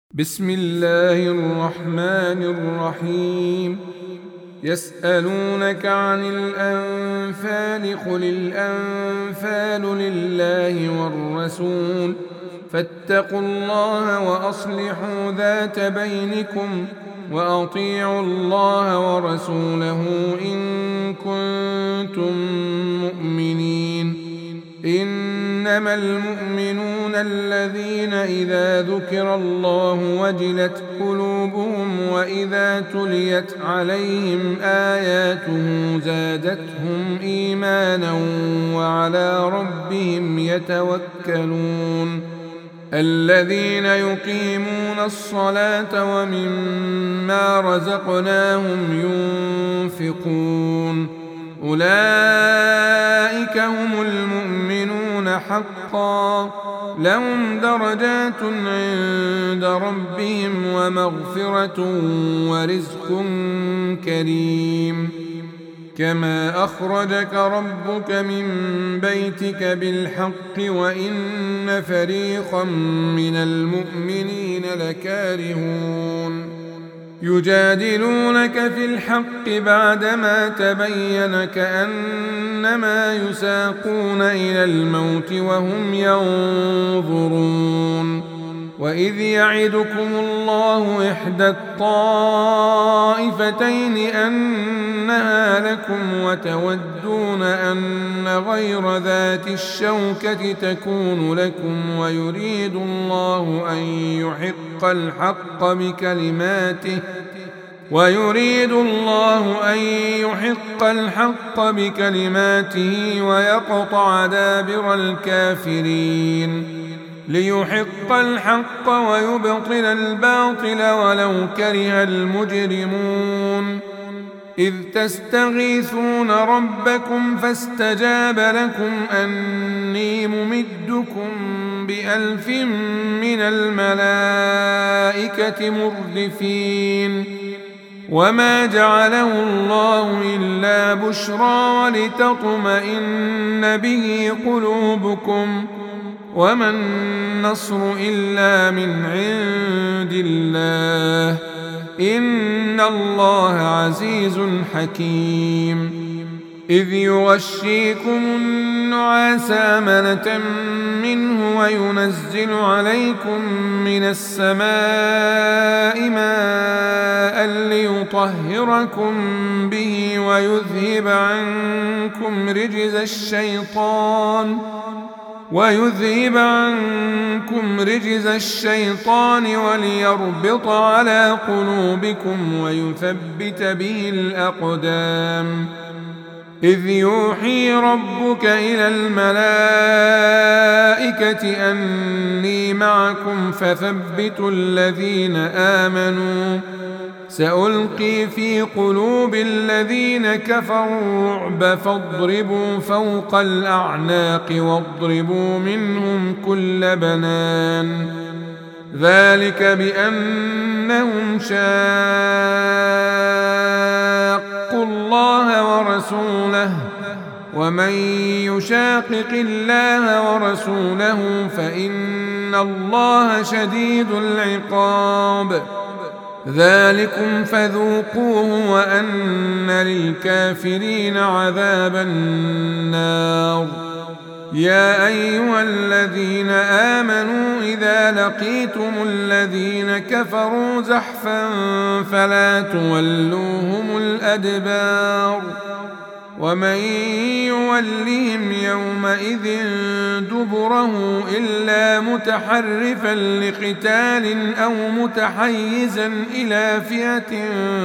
بسم الله الرحمن الرحيم. يسألونك عن الأنفال قل الأنفال لله والرسول فاتقوا الله وأصلحوا ذات بينكم وأطيعوا الله ورسوله إن كنتم مؤمنين. إنما المؤمنون الذين إذا ذكر الله وجلت قلوبهم وإذا تليت عليهم آياته زادتهم إيمانا وعلى ربهم يتوكلون. الذين يقيمون الصلاة ومما رزقناهم ينفقون أولئك هم المؤمنون حقا لهم درجات عند ربهم ومغفرة ورزق كريم. كما أخرجك ربك من بيتك بالحق وإن فريقا من المؤمنين لكارهون يجادلونك في الحق بعدما تبين كأنما يساقون إلى الموت وهم ينظرون. وإذ يعدكم الله إحدى الطائفتين أنها لكم وتودون أن غير ذات الشوكة تكون لكم ويريد الله أن يحق الحق بكلماته ويقطع دابر الكافرين. ليحق الحق ويبطل الباطل ولو كره المجرمون. إذ تستغيثون ربكم فاستجاب لكم أني ممدكم ب1000 من الملائكة مردفين. وما جعله الله إلا بشرى ولتطمئن به قلوبكم وما النصر إلا من عند الله إن الله عزيز حكيم. إذ يغشيكم النعاس أمنة منه وينزل عليكم من السماء ماء ليطهركم به ويذهب عنكم رجز الشيطان وليربط على قلوبكم ويثبت به الأقدام. إذ يوحي ربك إلى الملائكة أني معكم فثبتوا الذين آمنوا سألقي في قلوب الذين كفروا الرعب فاضربوا فوق الأعناق واضربوا منهم كل بنان. ذلك بأنهم شاقوا الله ورسوله ومن يشاقق الله ورسوله فإن الله شديد العقاب. ذلكم فذوقوه وأن للكافرين عذاب النار. يا أيها الذين آمنوا إذا لقيتم الذين كفروا زحفا فلا تولوهم الأدبار. ومن يولهم يومئذ دبره إلا متحرفا لقتال أو متحيزا إلى فئة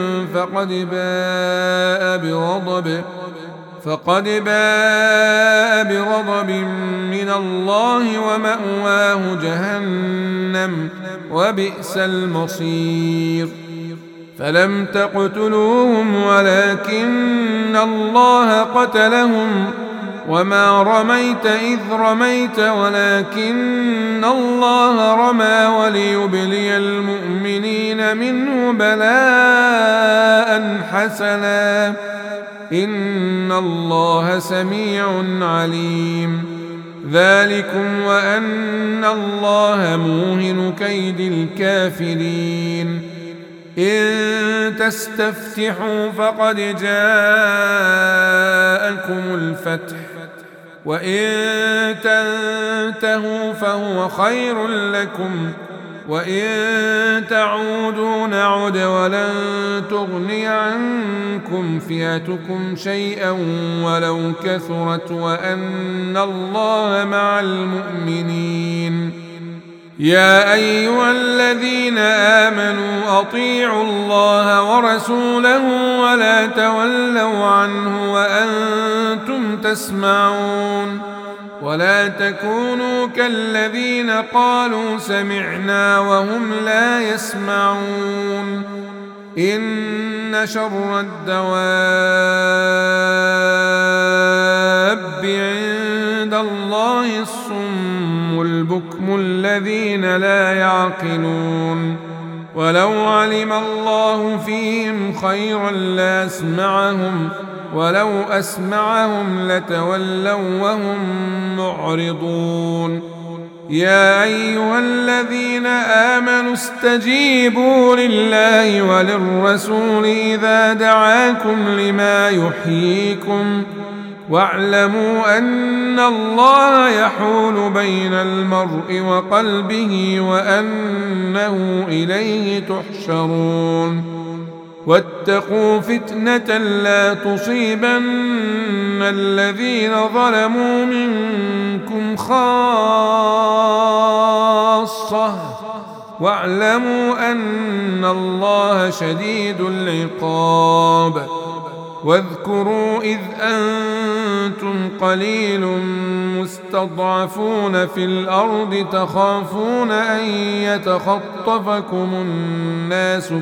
فقد باء بغضب من الله ومأواه جهنم وبئس المصير. فلم تقتلوهم ولكن الله قتلهم وما رميت إذ رميت ولكن الله رمى وليبلي المؤمنين منه بلاء حسنا إن الله سميع عليم. ذلكم وأن الله موهن كيد الكافرين إن تستفتحوا فقد جاءكم الفتح وإن تنتهوا فهو خير لكم وإن تعودوا نعد ولن تغني عنكم فئتكم شيئا ولو كثرت وأن الله مع المؤمنين يا أيها الذين آمنوا أطيعوا الله ورسوله ولا تولوا عنه وأنتم تسمعون ولا تكونوا كالذين قالوا سمعنا وهم لا يسمعون إن شر الدواب عند الله الصم البكم الذين لا يعقلون ولو علم الله فيهم خيرا لأسمعهم ولو أسمعهم لتولوا وهم معرضون يا أيها الذين آمنوا استجيبوا لله وللرسول إذا دعاكم لما يحييكم واعلموا أن الله يحول بين المرء وقلبه وأنه إليه تحشرون واتقوا فتنة لا تصيبن الذين ظلموا منكم خاصة واعلموا أن الله شديد العقاب واذكروا إذ أنتم قليل مستضعفون في الأرض تخافون أن يتخطفكم الناس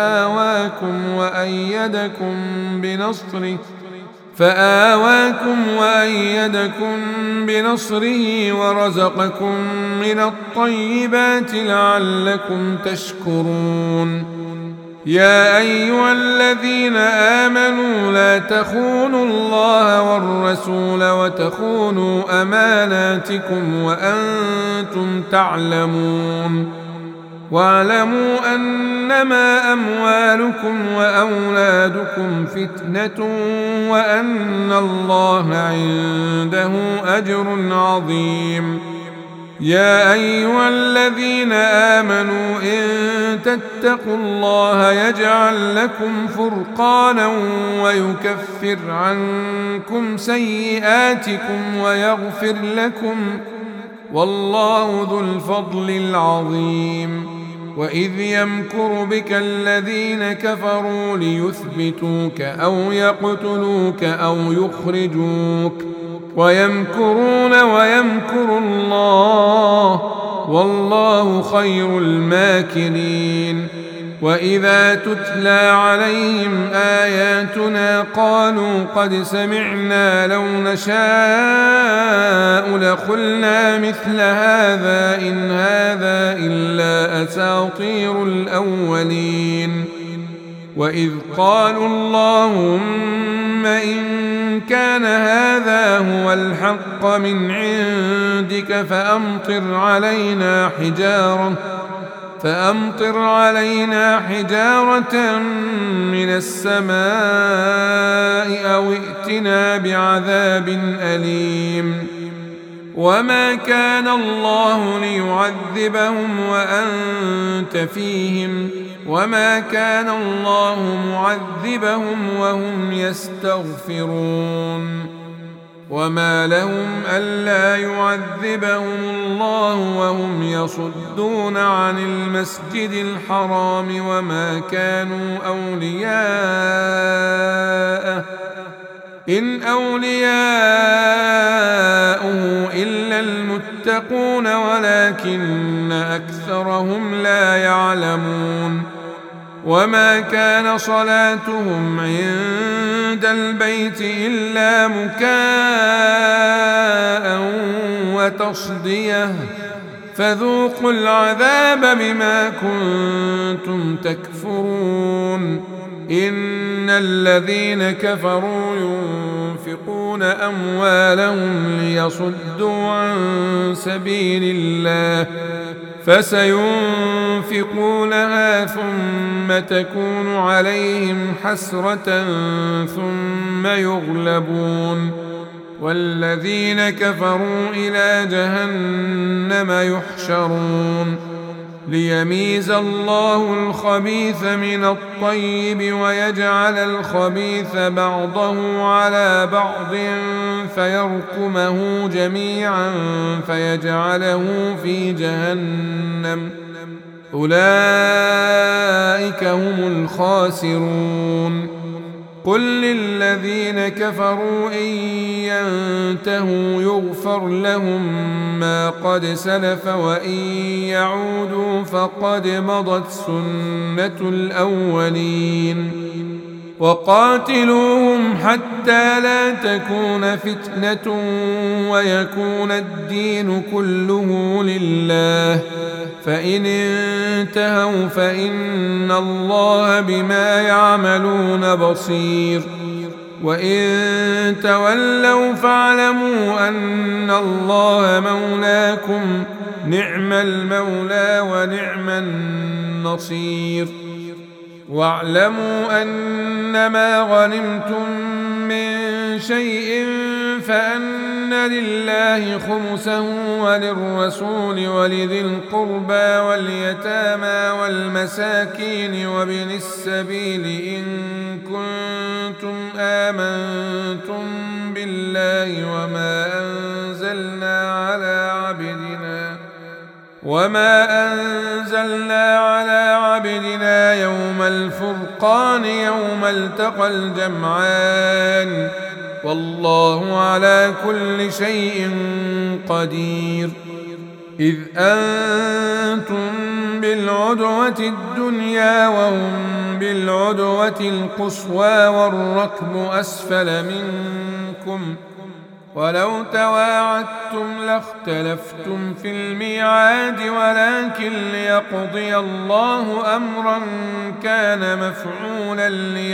فآواكم وأيدكم بنصره ورزقكم من الطيبات لعلكم تشكرون يا أيها الذين آمنوا لا تخونوا الله والرسول وتخونوا أماناتكم وأنتم تعلمون واعلموا أنما أموالكم وأولادكم فتنة وأن الله عنده أجر عظيم يا أيها الذين آمنوا إن تتقوا الله يجعل لكم فرقانا ويكفر عنكم سيئاتكم ويغفر لكم والله ذو الفضل العظيم وإذ يمكر بك الذين كفروا ليثبتوك أو يقتلوك أو يخرجوك ويمكرون ويمكر الله والله خير الماكرين وإذا تتلى عليهم آياتنا قالوا قد سمعنا لو نشاء لقلنا مثل هذا إن هذا إلا أساطير الأولين وإذ قالوا اللهم إن كان هذا هو الحق من عندك فأمطر علينا حجارة من السماء أو ائتنا بعذاب أليم وما كان الله ليعذبهم وأنت فيهم وما كان الله معذبهم وهم يستغفرون وما لهم ألا يعذبهم الله وهم يصدون عن المسجد الحرام وما كانوا أولياءه إن أولياؤه إلا المتقون ولكن أكثرهم لا يعلمون وما كان صلاتهم عند البيت إلا مكاء وتصدية فذوقوا العذاب بما كنتم تكفرون إن الذين كفروا ينفقون أموالهم ليصدوا عن سبيل الله فسينفقونها ثم تكون عليهم حسرة ثم يغلبون والذين كفروا إلى جهنم يحشرون ليميز الله الخبيث من الطيب ويجعل الخبيث بعضه على بعض فيركمه جميعا فيجعله في جهنم أولئك هم الخاسرون قل للذين كفروا إن ينتهوا يغفر لهم ما قد سلف وإن يعودوا فقد مضت سنة الأولين وقاتلوهم حتى لا تكون فتنة ويكون الدين كله لله فإن انتهوا فإن الله بما يعملون بصير وإن تولوا فاعلموا أن الله مولاكم نعم المولى ونعم النصير واعلموا أنما غنمتم من شيء فأن لله خمسه وللرسول ولذي القربى واليتامى والمساكين وابن السبيل إن كنتم آمنتم بالله وما أنزلنا على عبدنا يوم الفرقان يوم التقى الجمعان والله على كل شيء قدير إذ أنتم بالعدوة الدنيا وهم بالعدوة القصوى والركب أسفل منكم ولو تواعدتم لاختلفتم في الميعاد ولكن ليقضي الله أمرا كان مفعولا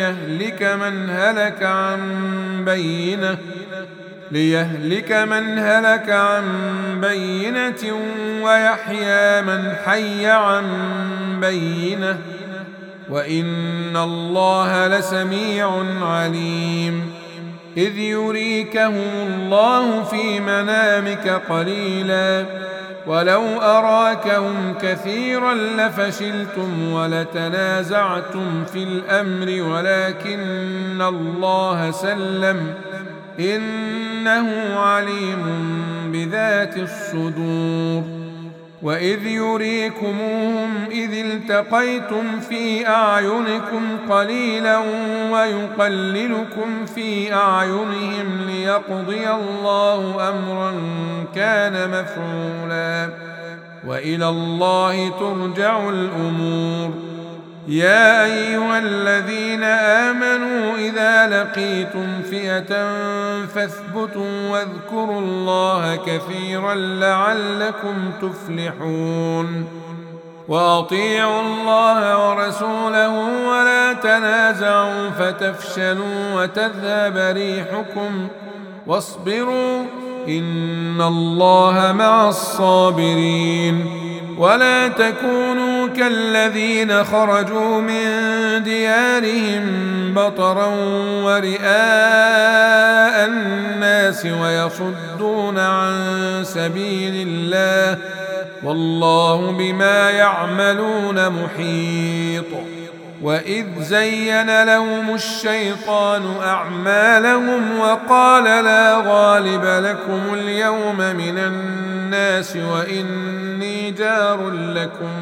ليهلك من هلك عن بينة ويحيى من حي عن بينة وإن الله لسميع عليم إذ يريكهم الله في منامك قليلا ولو أراكهم كثيرا لفشلتم ولتنازعتم في الأمر ولكن الله سلم إنه عليم بذات الصدور وإذ يريكموهم إذ التقيتم في أعينكم قليلا ويقللكم في أعينهم ليقضي الله أمرا كان مفعولا وإلى الله ترجع الأمور يا أيها الذين آمنوا إذا لقيتم فئة فاثبتوا واذكروا الله كثيرا لعلكم تفلحون وأطيعوا الله ورسوله ولا تنازعوا فتفشلوا وتذهب ريحكم واصبروا إن الله مع الصابرين ولا تكونوا كالذين خرجوا من ديارهم بطرا ورئاء الناس ويصدون عن سبيل الله والله بما يعملون محيط وإذ زين لهم الشيطان أعمالهم وقال لا غالب لكم اليوم من الناس وإني جار لكم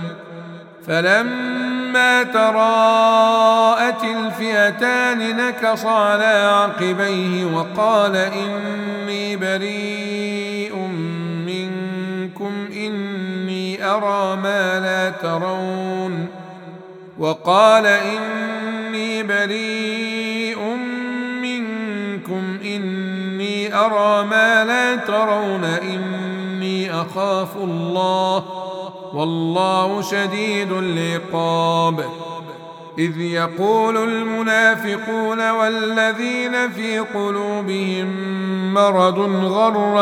فلما تراءت الفئتان نكص على عقبيه وقال إني بريء منكم إني أرى ما لا ترون إني أخاف الله والله شديد العقاب إذ يقول المنافقون والذين في قلوبهم مرض غر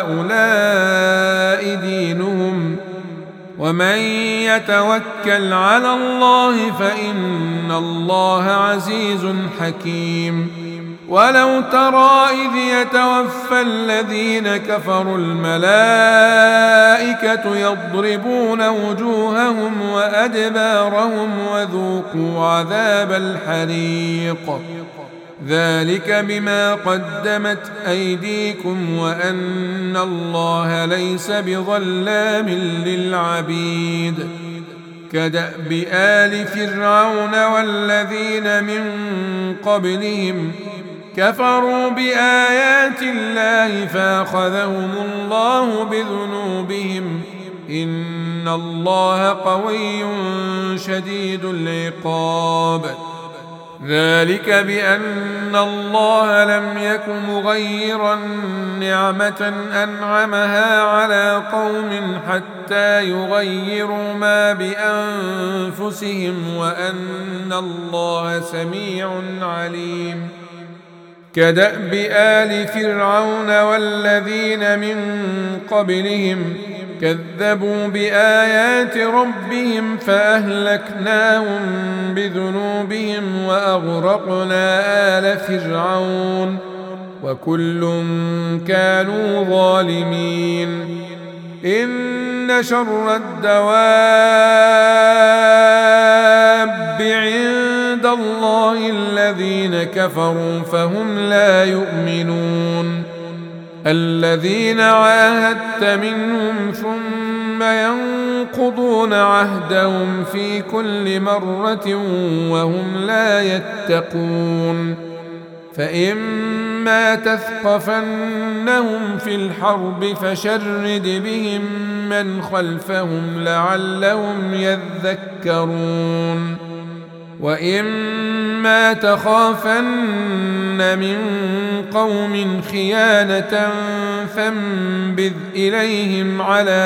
هؤلاء دينهم ومن يتوكل على الله فإن الله عزيز حكيم. ولو ترى إذ يتوفى الذين كفروا الملائكة يضربون وجوههم وأدبارهم وذوقوا عذاب الحريق ذلك بما قدمت أيديكم وأن الله ليس بظلام للعبيد. كدأب آل فرعون والذين من قبلهم كفروا بآيات الله فأخذهم الله بذنوبهم إن الله قوي شديد العقاب. ذلك بأن الله لم يك مغيرا نعمة أنعمها على قوم حتى يغيروا ما بأنفسهم وأن الله سميع عليم. كدأب آل فرعون والذين من قبلهم كذبوا بآيات ربهم فأهلكناهم بذنوبهم وأغرقنا آل فرعون وكل كانوا ظالمين. إن شر الدواب عند الله الذين كفروا فهم لا يؤمنون. الذين عاهدت منهم ثم ينقضون عهدهم في كل مرة وهم لا يتقون. فإما تثقفنهم في الحرب فشرد بهم من خلفهم لعلهم يذكرون. وإما تخافن من قوم خيانة فانبذ إليهم على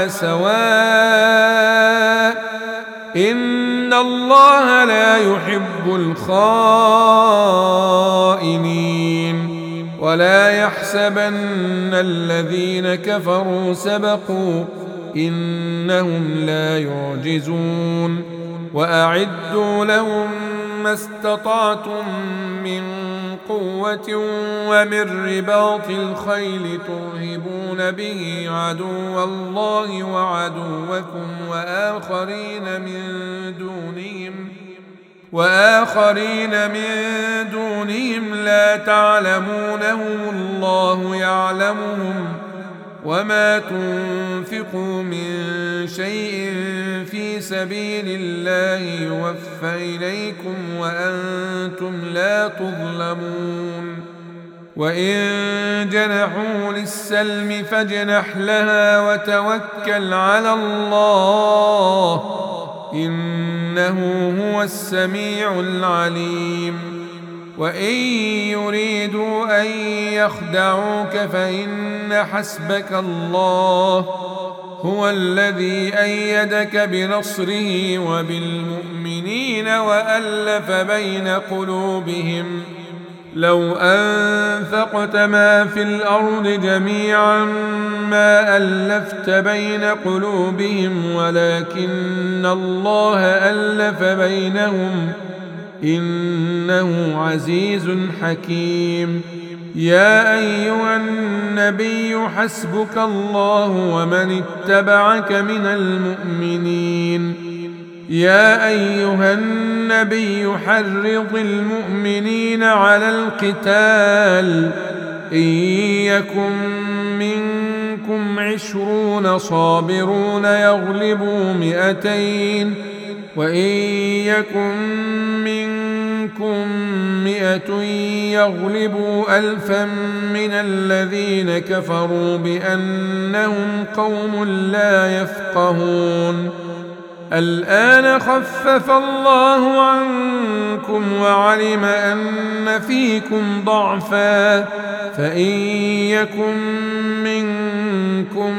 سواء إن الله لا يحب الخائنين. ولا يحسبن الذين كفروا سبقوا إنهم لا يعجزون. وأعدوا لهم ما استطعتم من قوة ومن رباط الخيل ترهبون به عدو الله وعدوكم وآخرين من دونهم لا تعلمونهم الله يعلمهم. وما تنفقوا من شيء في سبيل الله يوفى إليكم وأنتم لا تظلمون. وإن جنحوا للسلم فاجنح لها وتوكل على الله إنه هو السميع العليم. وإن يريدوا أن يخدعوك فإن حسبك الله هو الذي أيدك بنصره وبالمؤمنين وألف بين قلوبهم. لو أنفقت ما في الأرض جميعا ما ألفت بين قلوبهم ولكن الله ألف بينهم إنه عزيز حكيم. يا أيها النبي حسبك الله ومن اتبعك من المؤمنين. يا أيها النبي حرض المؤمنين على القتال إن يكن منكم 20 صابرون يغلبوا 200 وإن يكن منكم 100 يغلبوا 1000 من الذين كفروا بأنهم قوم لا يفقهون. الآن خفف الله عنكم وعلم أن فيكم ضعفا فإن يكن منكم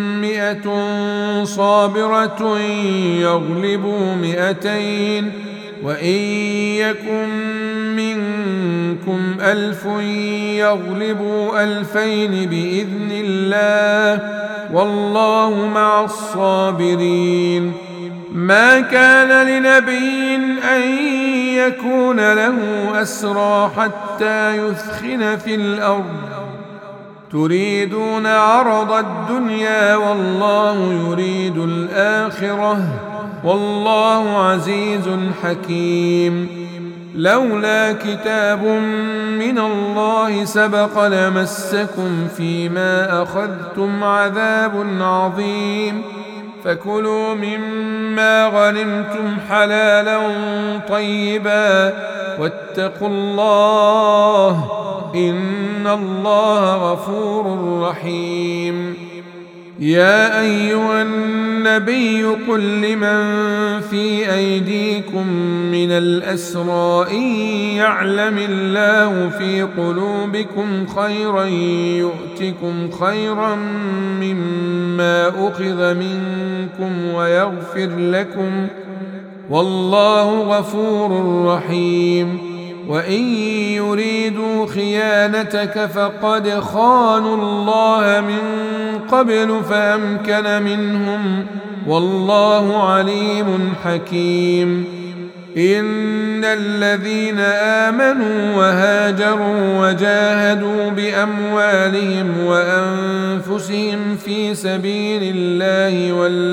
100 صابرة يغلبوا 200 وإن يكن منكم 1000 يغلبوا 2000 بإذن الله والله مع الصابرين. ما كان لنبي أن يكون له أسرى حتى يثخن في الأرض تريدون عرض الدنيا والله يريد الآخرة والله عزيز حكيم. لولا كتاب من الله سبق لمسكم فيما أخذتم عذاب عظيم. فكلوا مما غنمتم حلالا طيبا واتقوا الله إن الله غفور رحيم. يا أيها النبي قل لمن في أيديكم من الأسرى إن يعلم الله في قلوبكم خيرا يؤتكم خيرا مما أخذ منكم ويغفر لكم والله غفور رحيم. وإن يريدوا خيانتك فقد خانوا الله من قبل فأمكن منهم والله عليم حكيم. إن الذين آمنوا وهاجروا وجاهدوا بأموالهم وأنفسهم في سبيل الله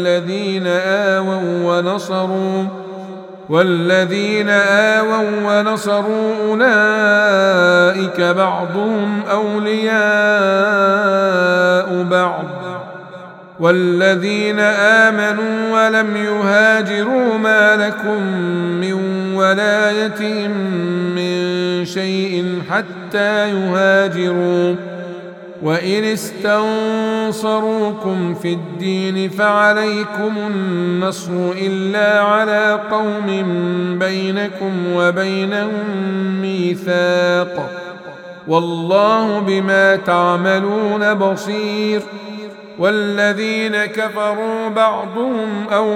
والذين آووا ونصروا أولئك بعضهم أولياء بعض والذين آمنوا ولم يهاجروا ما لكم من ولايتهم من شيء حتى يهاجروا وإن استنصروكم في الدين فعليكم النصر إلا على قوم بينكم وبينهم ميثاق والله بما تعملون بصير. والذين كفروا بعضهم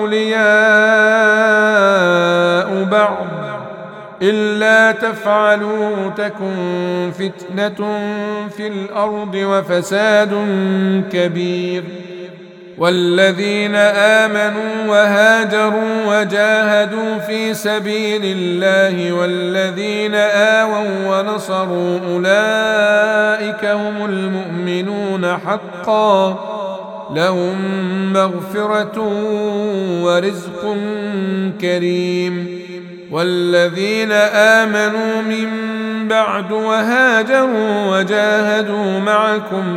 أولياء بعض إلا تفعلوا تكن فتنة في الأرض وفساد كبير. والذين آمنوا وهاجروا وجاهدوا في سبيل الله والذين آووا ونصروا أولئك هم المؤمنون حقا لهم مغفرة ورزق كريم. والذين آمنوا من بعد وهاجروا وجاهدوا معكم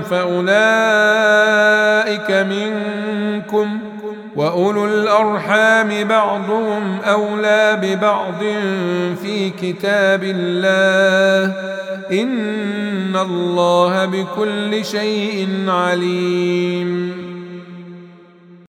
فأولئك منكم وأولو الأرحام بعضهم أولى ببعض في كتاب الله إن الله بكل شيء عليم.